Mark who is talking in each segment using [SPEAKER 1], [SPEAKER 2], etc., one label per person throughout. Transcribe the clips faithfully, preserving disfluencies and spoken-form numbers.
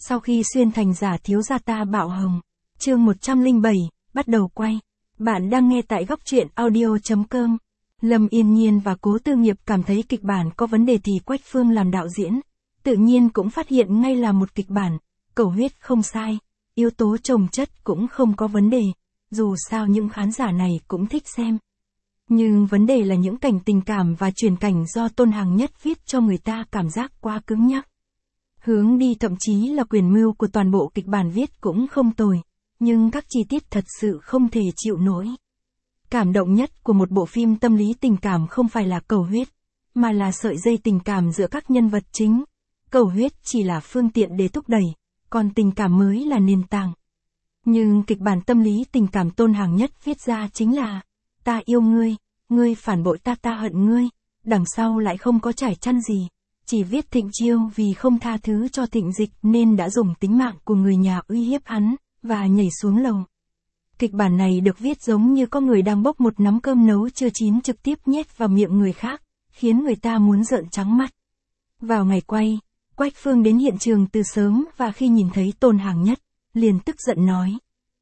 [SPEAKER 1] Sau khi xuyên thành giả thiếu gia ta bạo hồng. Chương một trăm lẻ bảy, bắt đầu quay. Bạn đang nghe tại góc truyện audio chấm com. Lâm Yên Nhiên và Cố Tư Nghiệp cảm thấy kịch bản có vấn đề thì Quách Phương làm đạo diễn. Tự nhiên cũng phát hiện ngay là một kịch bản, cầu huyết không sai, yếu tố chồng chất cũng không có vấn đề, dù sao những khán giả này cũng thích xem. Nhưng vấn đề là những cảnh tình cảm và chuyển cảnh do Tôn Hàng Nhất viết cho người ta cảm giác quá cứng nhắc. Hướng đi thậm chí là quyền mưu của toàn bộ kịch bản viết cũng không tồi, nhưng các chi tiết thật sự không thể chịu nổi. Cảm động nhất của một bộ phim tâm lý tình cảm không phải là cầu huyết, mà là sợi dây tình cảm giữa các nhân vật chính. Cầu huyết chỉ là phương tiện để thúc đẩy, còn tình cảm mới là nền tảng. Nhưng kịch bản tâm lý tình cảm Tôn Hàng Nhất viết ra chính là: ta yêu ngươi, ngươi phản bội ta, ta hận ngươi, đằng sau lại không có trải chăn gì. Chỉ viết Thịnh Chiêu vì không tha thứ cho Thịnh Dịch nên đã dùng tính mạng của người nhà uy hiếp hắn, và nhảy xuống lầu. Kịch bản này được viết giống như có người đang bốc một nắm cơm nấu chưa chín trực tiếp nhét vào miệng người khác, khiến người ta muốn trợn trắng mắt. Vào ngày quay, Quách Phương đến hiện trường từ sớm và khi nhìn thấy Tôn Hàng Nhất, liền tức giận nói: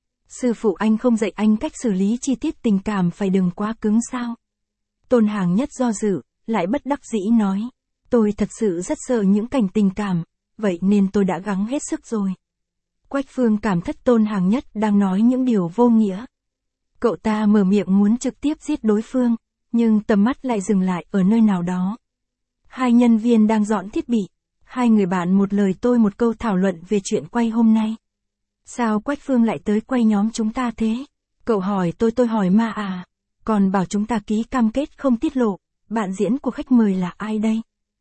[SPEAKER 1] sư phụ anh không dạy anh cách xử lý chi tiết tình cảm phải đừng quá cứng sao? Tôn Hàng Nhất do dự, lại bất đắc dĩ nói: tôi thật sự rất sợ những cảnh tình cảm, vậy nên tôi đã gắng hết sức rồi. Quách Phương cảm thất Tôn Hàng Nhất đang nói những điều vô nghĩa. Cậu ta mở miệng muốn trực tiếp giết đối phương, nhưng tầm mắt lại dừng lại ở nơi nào đó. Hai nhân viên đang dọn thiết bị, hai người bạn một lời tôi một câu thảo luận về chuyện quay hôm nay. Sao Quách Phương lại tới quay nhóm chúng ta thế? Cậu hỏi tôi, tôi hỏi ma à? Còn bảo chúng ta ký cam kết không tiết lộ, bạn diễn của khách mời là ai đây?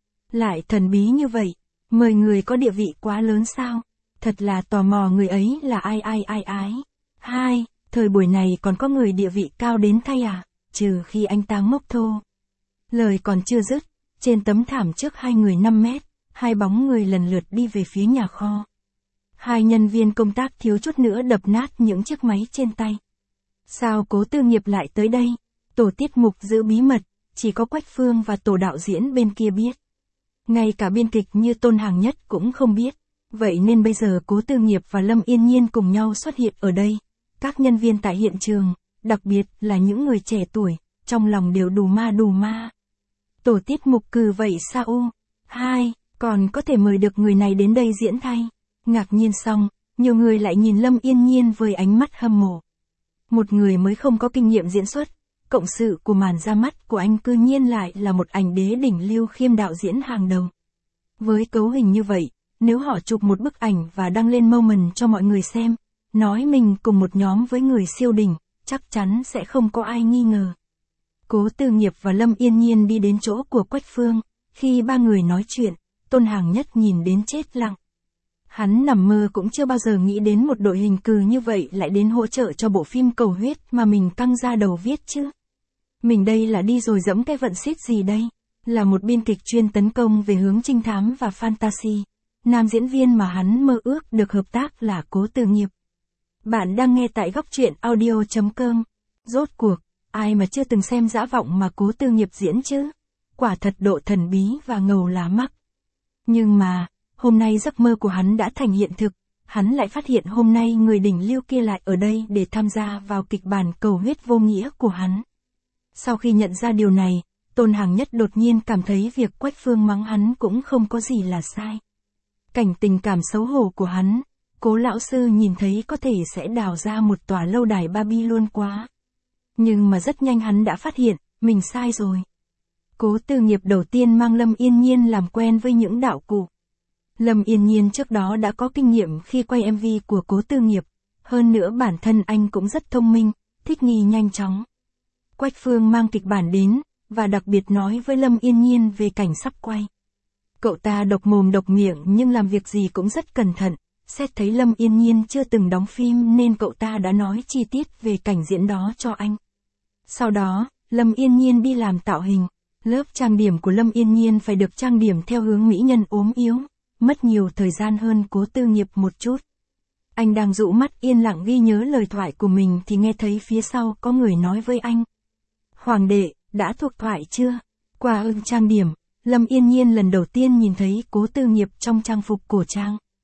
[SPEAKER 1] Lại thần bí như vậy, mời người có địa vị quá lớn sao? Thật là tò mò người ấy là ai ai ai ái. Hai, thời buổi này còn có người địa vị cao đến thay à? Trừ khi anh ta ngốc thô. Lời còn chưa dứt, trên tấm thảm trước hai người năm mét, hai bóng người lần lượt đi về phía nhà kho. Hai nhân viên công tác thiếu chút nữa đập nát những chiếc máy trên tay. Sao Cố Tư Nghiệp lại tới đây? Tổ tiết mục giữ bí mật, chỉ có Quách Phương và tổ đạo diễn bên kia biết. Ngay cả biên kịch như Tôn Hàng Nhất cũng không biết. Vậy nên bây giờ Cố Tư Nghiệp và Lâm Yên Nhiên cùng nhau xuất hiện ở đây. Các nhân viên tại hiện trường, đặc biệt là những người trẻ tuổi, trong lòng đều đù ma đù ma. Tổ tiết mục cừ vậy sao u? Hai, còn có thể mời được người này đến đây diễn thay. Ngạc nhiên xong, nhiều người lại nhìn Lâm Yên Nhiên với ánh mắt hâm mộ. Một người mới không có kinh nghiệm diễn xuất, cộng sự của màn ra mắt của anh cư nhiên lại là một ảnh đế đỉnh Lưu Khiêm đạo diễn hàng đầu. Với cấu hình như vậy, nếu họ chụp một bức ảnh và đăng lên Moment cho mọi người xem, nói mình cùng một nhóm với người siêu đỉnh, chắc chắn sẽ không có ai nghi ngờ. Cố Tư Nghiệp và Lâm Yên Nhiên đi đến chỗ của Quách Phương, khi ba người nói chuyện, Tôn Hàng Nhất nhìn đến chết lặng. Hắn nằm mơ cũng chưa bao giờ nghĩ đến một đội hình cừ như vậy lại đến hỗ trợ cho bộ phim cầu huyết mà mình căng ra đầu viết chứ. Mình đây là đi rồi dẫm cái vận xít gì đây? Là một biên kịch chuyên tấn công về hướng trinh thám và fantasy. Nam diễn viên mà hắn mơ ước được hợp tác là Cố Tư Nghiệp. Bạn đang nghe tại góc truyện audio chấm com. Rốt cuộc, ai mà chưa từng xem Dã Vọng mà Cố Tư Nghiệp diễn chứ? Quả thật độ thần bí và ngầu lá mắc. Nhưng mà, hôm nay giấc mơ của hắn đã thành hiện thực, hắn lại phát hiện hôm nay người đỉnh Lưu kia lại ở đây để tham gia vào kịch bản cầu huyết vô nghĩa của hắn. Sau khi nhận ra điều này, Tôn Hàng Nhất đột nhiên cảm thấy việc Quách Phương mắng hắn cũng không có gì là sai. Cảnh tình cảm xấu hổ của hắn, Cố lão sư nhìn thấy có thể sẽ đào ra một tòa lâu đài Barbie luôn quá. Nhưng mà rất nhanh hắn đã phát hiện, mình sai rồi. Cố Tư Nghiệp đầu tiên mang Lâm Yên Nhiên làm quen với những đạo cụ. Lâm Yên Nhiên trước đó đã có kinh nghiệm khi quay em vê của Cố Tư Nghiệp, hơn nữa bản thân anh cũng rất thông minh, thích nghi nhanh chóng. Quách Phương mang kịch bản đến, và đặc biệt nói với Lâm Yên Nhiên về cảnh sắp quay. Cậu ta độc mồm độc miệng nhưng làm việc gì cũng rất cẩn thận, xét thấy Lâm Yên Nhiên chưa từng đóng phim nên cậu ta đã nói chi tiết về cảnh diễn đó cho anh. Sau đó, Lâm Yên Nhiên đi làm tạo hình, lớp trang điểm của Lâm Yên Nhiên phải được trang điểm theo hướng mỹ nhân ốm yếu, mất nhiều thời gian hơn Cố Tư Nghiệp một chút. Anh đang dụ mắt yên lặng ghi nhớ lời thoại của mình thì nghe thấy phía sau có người nói với anh: Hoàng đệ, đã thuộc thoại chưa? Qua ưng trang điểm, Lâm Yên Nhiên lần đầu tiên nhìn thấy Cố Tư Nghiệp trong trang phục cổ trang.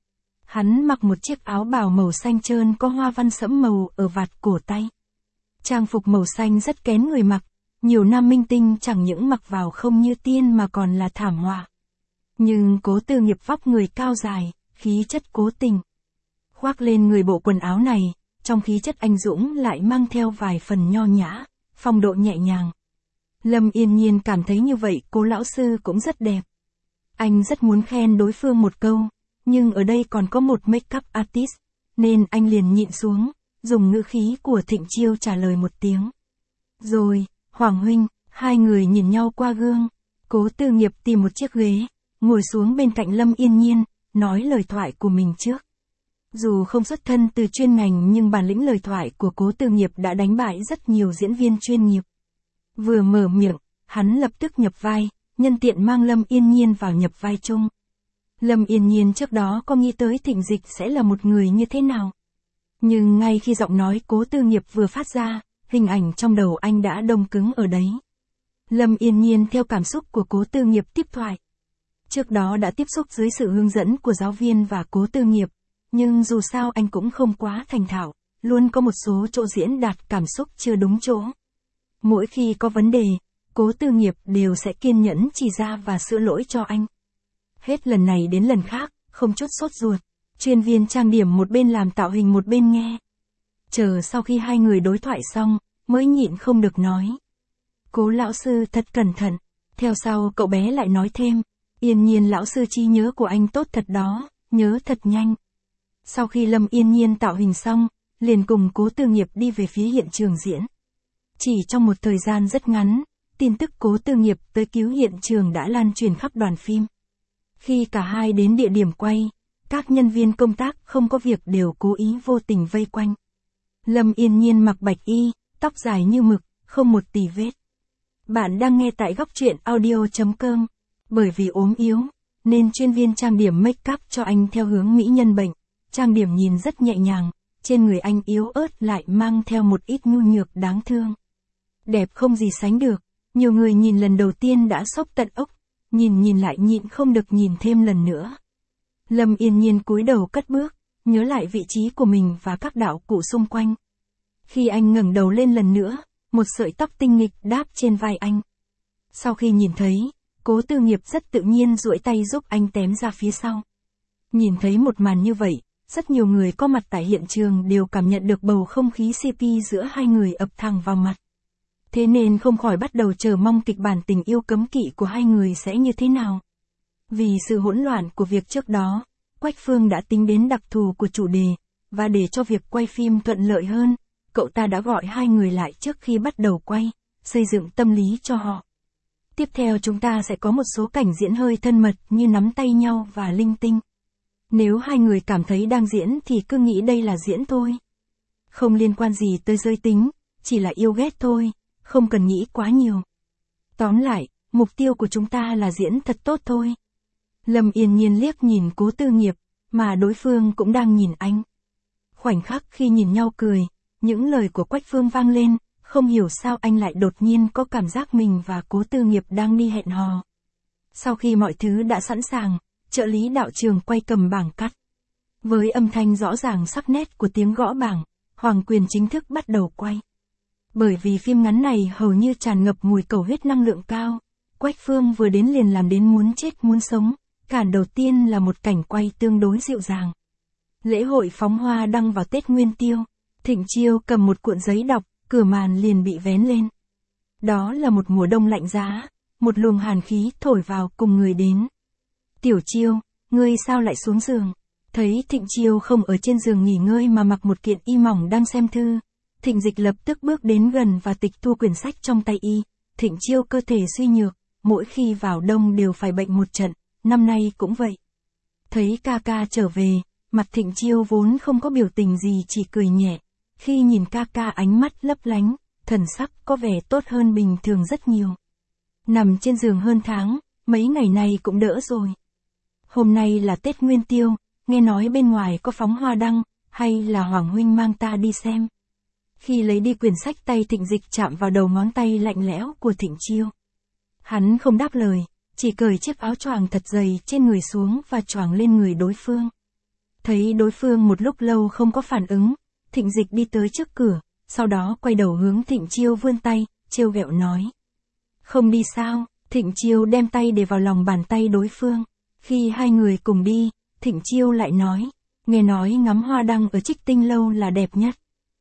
[SPEAKER 1] Hắn mặc một chiếc áo bào màu xanh trơn có hoa văn sẫm màu ở vạt cổ tay. Trang phục màu xanh rất kén người mặc, nhiều nam minh tinh chẳng những mặc vào không như tiên mà còn là thảm họa. Nhưng Cố Tư Nghiệp vóc người cao dài, khí chất cố tình. Khoác lên người bộ quần áo này, trong khí chất anh dũng lại mang theo vài phần nho nhã, phong độ nhẹ nhàng. Lâm Yên Nhiên cảm thấy như vậy Cố lão sư cũng rất đẹp. Anh rất muốn khen đối phương một câu, nhưng ở đây còn có một make-up artist, nên anh liền nhịn xuống, dùng ngữ khí của Thịnh Chiêu trả lời một tiếng. Rồi, Hoàng huynh, hai người nhìn nhau qua gương. Cố Tư Nghiệp tìm một chiếc ghế, ngồi xuống bên cạnh Lâm Yên Nhiên, nói lời thoại của mình trước. Dù không xuất thân từ chuyên ngành nhưng bản lĩnh lời thoại của Cố Tư Nghiệp đã đánh bại rất nhiều diễn viên chuyên nghiệp. Vừa mở miệng, hắn lập tức nhập vai, nhân tiện mang Lâm Yên Nhiên vào nhập vai chung. Lâm Yên Nhiên trước đó có nghĩ tới Thịnh Dịch sẽ là một người như thế nào. Nhưng ngay khi giọng nói Cố Tư Nghiệp vừa phát ra, hình ảnh trong đầu anh đã đông cứng ở đấy. Lâm Yên Nhiên theo cảm xúc của Cố Tư Nghiệp tiếp thoại. Trước đó đã tiếp xúc dưới sự hướng dẫn của giáo viên và Cố Tư Nghiệp, nhưng dù sao anh cũng không quá thành thạo, luôn có một số chỗ diễn đạt cảm xúc chưa đúng chỗ. Mỗi khi có vấn đề, Cố Tư Nghiệp đều sẽ kiên nhẫn chỉ ra và sửa lỗi cho anh. Hết lần này đến lần khác, không chút sốt ruột, chuyên viên trang điểm một bên làm tạo hình một bên nghe. Chờ sau khi hai người đối thoại xong, mới nhịn không được nói. Cố lão sư thật cẩn thận. Theo sau cậu bé lại nói thêm, Yên Nhiên lão sư trí nhớ của anh tốt thật đó, nhớ thật nhanh. Sau khi Lâm Yên Nhiên tạo hình xong, liền cùng Cố Tư Nghiệp đi về phía hiện trường diễn. Chỉ trong một thời gian rất ngắn, tin tức Cố Tư Nghiệp tới cứu hiện trường đã lan truyền khắp đoàn phim. Khi cả hai đến địa điểm quay, các nhân viên công tác không có việc đều cố ý vô tình vây quanh. Lâm Yên Nhiên mặc bạch y, tóc dài như mực, không một tì vết. Bạn đang nghe tại góc truyện audio chấm com. Bởi vì ốm yếu, nên chuyên viên trang điểm make up cho anh theo hướng mỹ nhân bệnh. Trang điểm nhìn rất nhẹ nhàng, trên người anh yếu ớt lại mang theo một ít nhu nhược đáng thương. Đẹp không gì sánh được, nhiều người nhìn lần đầu tiên đã sốc tận ốc, nhìn nhìn lại nhịn không được nhìn thêm lần nữa. Lâm Yên Nhiên cúi đầu cất bước, nhớ lại vị trí của mình và các đạo cụ xung quanh. Khi anh ngẩng đầu lên lần nữa, một sợi tóc tinh nghịch đáp trên vai anh. Sau khi nhìn thấy, Cố Tư Nghiệp rất tự nhiên duỗi tay giúp anh tém ra phía sau. Nhìn thấy một màn như vậy, rất nhiều người có mặt tại hiện trường đều cảm nhận được bầu không khí xê pê giữa hai người ập thẳng vào mặt. Thế nên không khỏi bắt đầu chờ mong kịch bản tình yêu cấm kỵ của hai người sẽ như thế nào. Vì sự hỗn loạn của việc trước đó, Quách Phương đã tính đến đặc thù của chủ đề, và để cho việc quay phim thuận lợi hơn, cậu ta đã gọi hai người lại trước khi bắt đầu quay, xây dựng tâm lý cho họ. Tiếp theo chúng ta sẽ có một số cảnh diễn hơi thân mật như nắm tay nhau và linh tinh. Nếu hai người cảm thấy đang diễn thì cứ nghĩ đây là diễn thôi. Không liên quan gì tới giới tính, chỉ là yêu ghét thôi, không cần nghĩ quá nhiều. Tóm lại, mục tiêu của chúng ta là diễn thật tốt thôi. Lâm Yên Nhiên liếc nhìn Cố Tư Nghiệp, mà đối phương cũng đang nhìn anh. Khoảnh khắc khi nhìn nhau cười, những lời của Quách Phương vang lên, không hiểu sao anh lại đột nhiên có cảm giác mình và Cố Tư Nghiệp đang đi hẹn hò. Sau khi mọi thứ đã sẵn sàng, trợ lý đạo trường quay cầm bảng cắt. Với âm thanh rõ ràng sắc nét của tiếng gõ bảng, Hoàng Quyền chính thức bắt đầu quay. Bởi vì phim ngắn này hầu như tràn ngập mùi cầu huyết năng lượng cao, Quách Phương vừa đến liền làm đến muốn chết muốn sống. Cản đầu tiên là một cảnh quay tương đối dịu dàng. Lễ hội phóng hoa đăng vào Tết Nguyên Tiêu, Thịnh Chiêu cầm một cuộn giấy đọc, cửa màn liền bị vén lên. Đó là một mùa đông lạnh giá, một luồng hàn khí thổi vào cùng người đến. Tiểu Chiêu, ngươi sao lại xuống giường? Thấy Thịnh Chiêu không ở trên giường nghỉ ngơi mà mặc một kiện y mỏng đang xem thư, Thịnh Dịch lập tức bước đến gần và tịch thu quyển sách trong tay y. Thịnh Chiêu cơ thể suy nhược, mỗi khi vào đông đều phải bệnh một trận, năm nay cũng vậy. Thấy ca ca trở về, mặt Thịnh Chiêu vốn không có biểu tình gì chỉ cười nhẹ, khi nhìn ca ca ánh mắt lấp lánh, thần sắc có vẻ tốt hơn bình thường rất nhiều. Nằm trên giường hơn tháng, mấy ngày này cũng đỡ rồi. Hôm nay là Tết Nguyên Tiêu, nghe nói bên ngoài có phóng hoa đăng, hay là Hoàng huynh mang ta đi xem. Khi lấy đi quyển sách tay Thịnh Dịch chạm vào đầu ngón tay lạnh lẽo của Thịnh Chiêu. Hắn không đáp lời, chỉ cởi chiếc áo choàng thật dày trên người xuống và choàng lên người đối phương. Thấy đối phương một lúc lâu không có phản ứng, Thịnh Dịch đi tới trước cửa, sau đó quay đầu hướng Thịnh Chiêu vươn tay, trêu ghẹo nói. Không đi sao? Thịnh Chiêu đem tay để vào lòng bàn tay đối phương. Khi hai người cùng đi, Thịnh Chiêu lại nói, nghe nói ngắm hoa đăng ở Trích Tinh Lâu là đẹp nhất.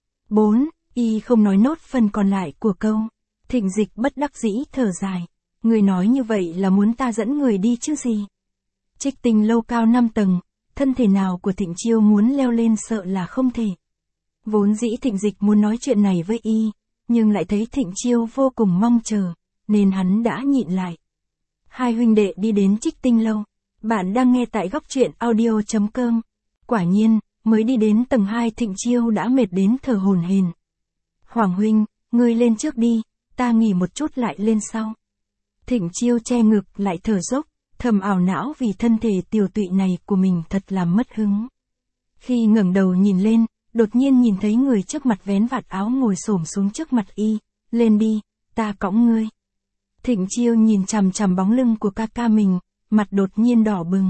[SPEAKER 1] bốn. Y không nói nốt phần còn lại của câu. Thịnh Dịch bất đắc dĩ thở dài. Người nói như vậy là muốn ta dẫn người đi chứ gì? Trích Tinh Lâu cao năm tầng, thân thể nào của Thịnh Chiêu muốn leo lên sợ là không thể. Vốn dĩ Thịnh Dịch muốn nói chuyện này với y, nhưng lại thấy Thịnh Chiêu vô cùng mong chờ, nên hắn đã nhịn lại. Hai huynh đệ đi đến Trích Tinh Lâu. Bạn đang nghe tại góc truyện audio chấm com. Quả nhiên, mới đi đến tầng hai Thịnh Chiêu đã mệt đến thở hổn hển. Hoàng huynh, ngươi lên trước đi, ta nghỉ một chút lại lên sau. Thịnh Chiêu che ngực lại thở dốc, thầm ảo não vì thân thể tiều tụy này của mình thật làm mất hứng. Khi ngẩng đầu nhìn lên, đột nhiên nhìn thấy người trước mặt vén vạt áo ngồi xổm xuống trước mặt y, lên đi, ta cõng ngươi. Thịnh Chiêu nhìn chằm chằm bóng lưng của ca ca mình, mặt đột nhiên đỏ bừng.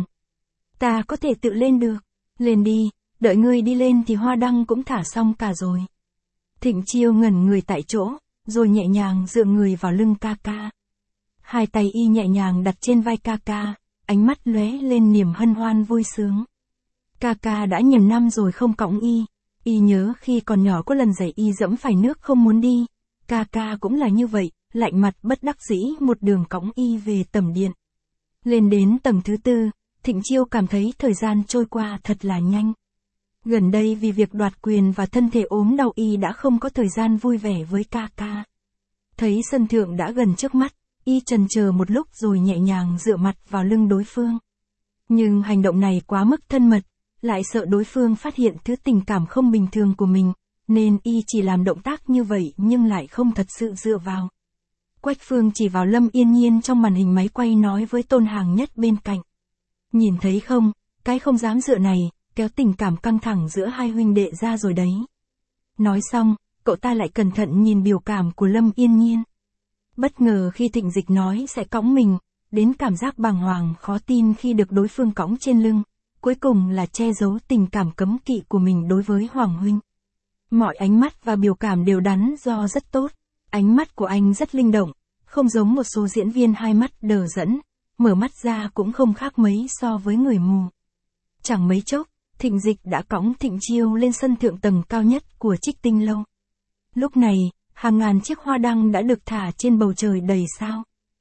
[SPEAKER 1] Ta có thể tự lên được, lên đi, đợi ngươi đi lên thì hoa đăng cũng thả xong cả rồi. Thịnh Chiêu ngẩn người tại chỗ, rồi nhẹ nhàng dựa người vào lưng ca ca. Hai tay y nhẹ nhàng đặt trên vai ca ca, ánh mắt lóe lên niềm hân hoan vui sướng. Ca ca đã nhiều năm rồi không cõng y, y nhớ khi còn nhỏ có lần giày y dẫm phải nước không muốn đi. Ca ca cũng là như vậy, lạnh mặt bất đắc dĩ một đường cõng y về tầm điện. Lên đến tầng thứ tư, Thịnh Chiêu cảm thấy thời gian trôi qua thật là nhanh. Gần đây vì việc đoạt quyền và thân thể ốm đau y đã không có thời gian vui vẻ với ca ca. Thấy sân thượng đã gần trước mắt, y chần chờ một lúc rồi nhẹ nhàng dựa mặt vào lưng đối phương. Nhưng hành động này quá mức thân mật, lại sợ đối phương phát hiện thứ tình cảm không bình thường của mình, nên y chỉ làm động tác như vậy nhưng lại không thật sự dựa vào. Quách Phương chỉ vào Lâm Yên Nhiên trong màn hình máy quay nói với Tôn Hàng Nhất bên cạnh. Nhìn thấy không, cái không dám dựa này, kéo tình cảm căng thẳng giữa hai huynh đệ ra rồi đấy. Nói xong, cậu ta lại cẩn thận nhìn biểu cảm của Lâm Yên Nhiên. Bất ngờ khi Thịnh Dịch nói sẽ cõng mình, đến cảm giác bàng hoàng khó tin khi được đối phương cõng trên lưng, cuối cùng là che giấu tình cảm cấm kỵ của mình đối với Hoàng huynh. Mọi ánh mắt và biểu cảm đều đắn do rất tốt, ánh mắt của anh rất linh động, không giống một số diễn viên hai mắt đờ dẫn, mở mắt ra cũng không khác mấy so với người mù. Chẳng mấy chốc, Thịnh Dịch đã cõng Thịnh Chiêu lên sân thượng tầng cao nhất của Trích Tinh Lâu. Lúc này, hàng ngàn chiếc hoa đăng đã được thả trên bầu trời đầy sao.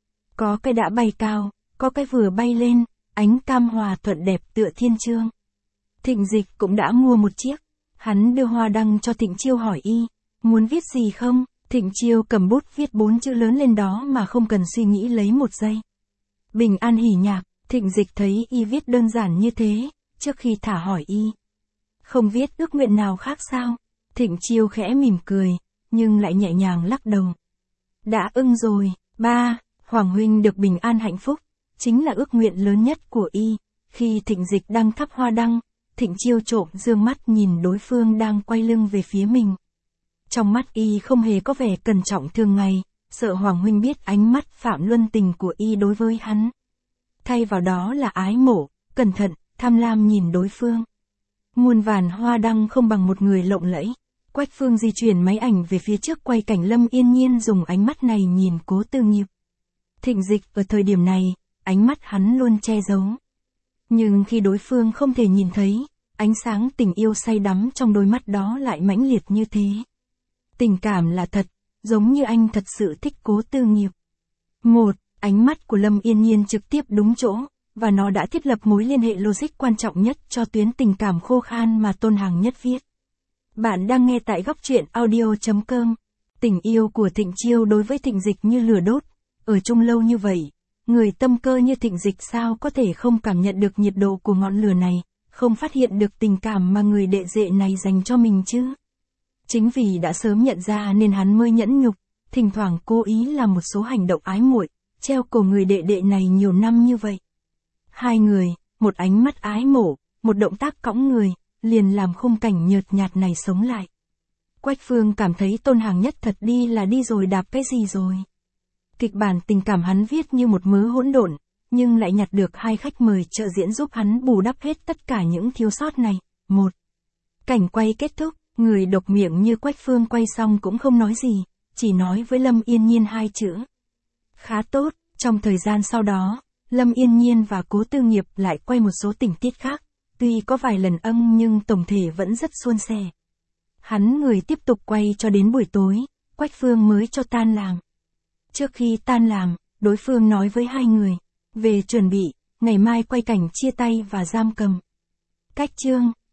[SPEAKER 1] Có cái đã bay cao, có cái vừa bay lên, ánh cam hòa thuận đẹp tựa thiên chương. Thịnh Dịch cũng đã mua một chiếc. Hắn đưa hoa đăng cho Thịnh Chiêu hỏi y, muốn viết gì không? Thịnh Chiêu cầm bút viết bốn chữ lớn lên đó mà không cần suy nghĩ lấy một giây. Bình an hỉ nhạc. Thịnh Dịch thấy y viết đơn giản như thế, trước khi thả hỏi y. Không viết ước nguyện nào khác sao? Thịnh Chiêu khẽ mỉm cười, nhưng lại nhẹ nhàng lắc đầu. Đã ưng rồi, ba, Hoàng huynh được bình an hạnh phúc, chính là ước nguyện lớn nhất của y. Khi Thịnh Dịch đang thắp hoa đăng, Thịnh Chiêu trộm dương mắt nhìn đối phương đang quay lưng về phía mình. Trong mắt y không hề có vẻ cẩn trọng thường ngày, sợ Hoàng huynh biết ánh mắt phạm luân tình của y đối với hắn. Thay vào đó là ái mộ, cẩn thận, tham lam nhìn đối phương. Muôn vàn hoa đăng không bằng một người lộng lẫy. Quách Phương di chuyển máy ảnh về phía trước quay cảnh Lâm Yên Nhiên dùng ánh mắt này nhìn Cố Tư Nghiệp. Thịnh Dịch ở thời điểm này, ánh mắt hắn luôn che giấu. Nhưng khi đối phương không thể nhìn thấy, ánh sáng tình yêu say đắm trong đôi mắt đó lại mãnh liệt như thế. Tình cảm là thật, giống như anh thật sự thích Cố Tư Nghiệp. Một, ánh mắt của Lâm Yên Nhiên trực tiếp đúng chỗ, và nó đã thiết lập mối liên hệ logic quan trọng nhất cho tuyến tình cảm khô khan mà Tôn Hàng Nhất viết. Bạn đang nghe tại góc truyện audio chấm com. Tình yêu của Thịnh Chiêu đối với Thịnh Dịch như lửa đốt, ở chung lâu như vậy, người tâm cơ như Thịnh Dịch sao có thể không cảm nhận được nhiệt độ của ngọn lửa này, không phát hiện được tình cảm mà người đệ đệ này dành cho mình chứ. Chính vì đã sớm nhận ra nên hắn mới nhẫn nhục, thỉnh thoảng cố ý làm một số hành động ái muội, treo cổ người đệ đệ này nhiều năm như vậy. Hai người, một ánh mắt ái mộ, một động tác cõng người, liền làm khung cảnh nhợt nhạt này sống lại. Quách Phương cảm thấy Tôn Hàng Nhất thật đi là đi rồi đạp cái gì rồi. Kịch bản tình cảm hắn viết như một mớ hỗn độn, nhưng lại nhặt được hai khách mời trợ diễn giúp hắn bù đắp hết tất cả những thiếu sót này. một. Cảnh quay kết thúc, người độc miệng như Quách Phương quay xong cũng không nói gì, chỉ nói với Lâm Yên Nhiên hai chữ. Khá tốt, trong thời gian sau đó, Lâm Yên Nhiên và Cố Tư Nghiệp lại quay một số tình tiết khác, tuy có vài lần âm nhưng tổng thể vẫn rất suôn sẻ. Hắn người tiếp tục quay cho đến buổi tối, Quách Phương mới cho tan làm. Trước khi tan làm, đối phương nói với hai người, về chuẩn bị, ngày mai quay cảnh chia tay và giam cầm. Cách chương